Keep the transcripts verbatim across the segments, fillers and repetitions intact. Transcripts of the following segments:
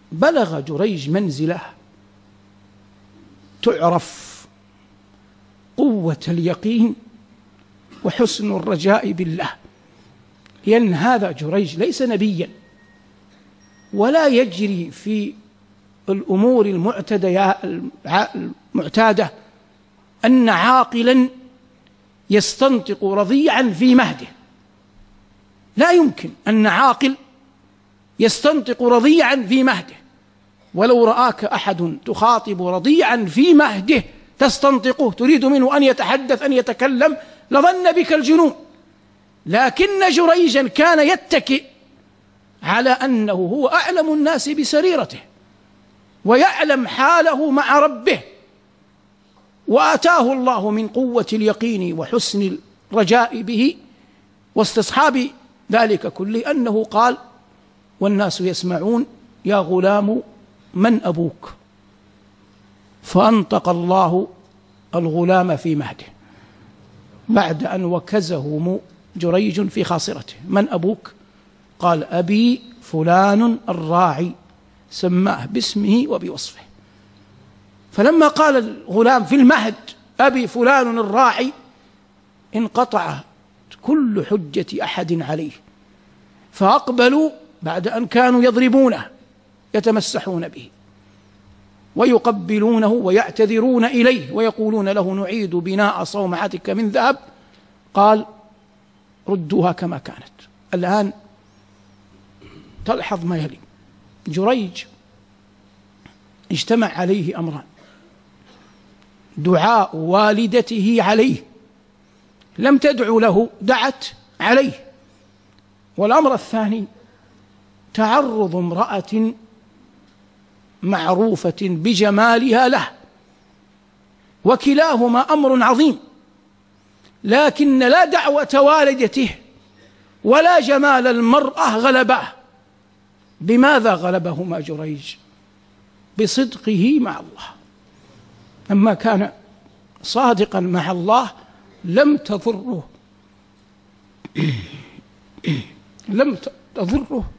بلغ جريج منزلة تعرف قوة اليقين وحسن الرجاء بالله، لأن هذا جريج ليس نبيا ولا يجري في الأمور المعتادة أن عاقلا يستنطق رضيعا في مهده. لا يمكن أن عاقل يستنطق رضيعا في مهده، ولو رآك أحد تخاطب رضيعا في مهده تستنطقه تريد منه أن يتحدث أن يتكلم لظن بك الجنون. لكن جريجا كان يتكئ على أنه هو أعلم الناس بسريرته ويعلم حاله مع ربه، وآتاه الله من قوة اليقين وحسن الرجاء به واستصحاب ذلك كله أنه قال والناس يسمعون: يا غلام من أبوك؟ فأنطق الله الغلام في مهده بعد أن وكزه جريج في خاصرته: من أبوك؟ قال: أبي فلان الراعي، سماه باسمه وبوصفه. فلما قال الغلام في المهد: أبي فلان الراعي، انقطع كل حجة أحد عليه، فأقبلوا بعد أن كانوا يضربونه يتمسحون به ويقبلونه ويعتذرون إليه ويقولون له: نعيد بناء صومعتك من ذهب. قال: ردوها كما كانت. الآن تلحظ ما يلي: جريج اجتمع عليه أمران: دعاء والدته عليه، لم تدعو له، دعت عليه. والأمر الثاني تعرض امرأة معروفة بجمالها له، وكلاهما أمر عظيم. لكن لا دعوة والدته ولا جمال المرأة غلباه. بماذا غلبهما جريج؟ بصدقه مع الله. لما كان صادقا مع الله لم تضره لم تضره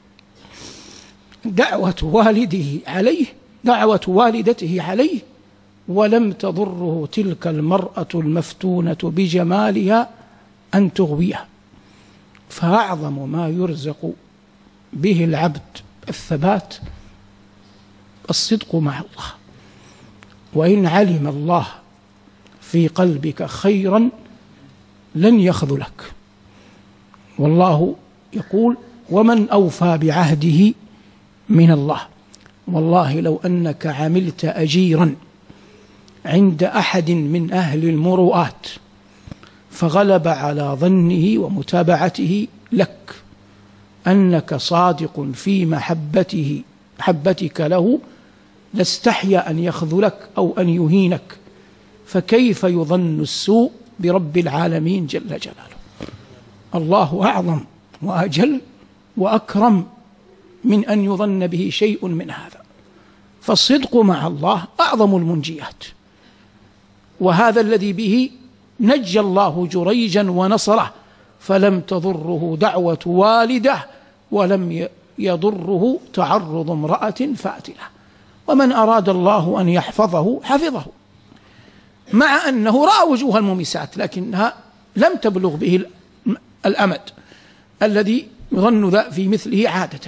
دعوة والده عليه دعوة والدته عليه، ولم تضره تلك المرأة المفتونة بجمالها أن تغويه. فأعظم ما يرزق به العبد الثبات الصدق مع الله. وإن علم الله في قلبك خيرا لن يخذلك. والله يقول: ومن أوفى بعهده من الله. والله لو أنك عملت أجيرا عند أحد من أهل المروءات فغلب على ظنه ومتابعته لك أنك صادق في محبته محبتك له، لاستحيا أن يخذلك أو أن يهينك. فكيف يظن السوء برب العالمين جل جلاله؟ الله أعظم وأجل وأكرم من أن يظن به شيء من هذا. فالصدق مع الله أعظم المنجيات، وهذا الذي به نجى الله جريجا ونصره، فلم تضره دعوة والده ولم يضره تعرض امرأة فاتلة. ومن أراد الله أن يحفظه حفظه، مع أنه رأى وجوه الممسات لكنها لم تبلغ به الأمد الذي يظن ذا في مثله عادة.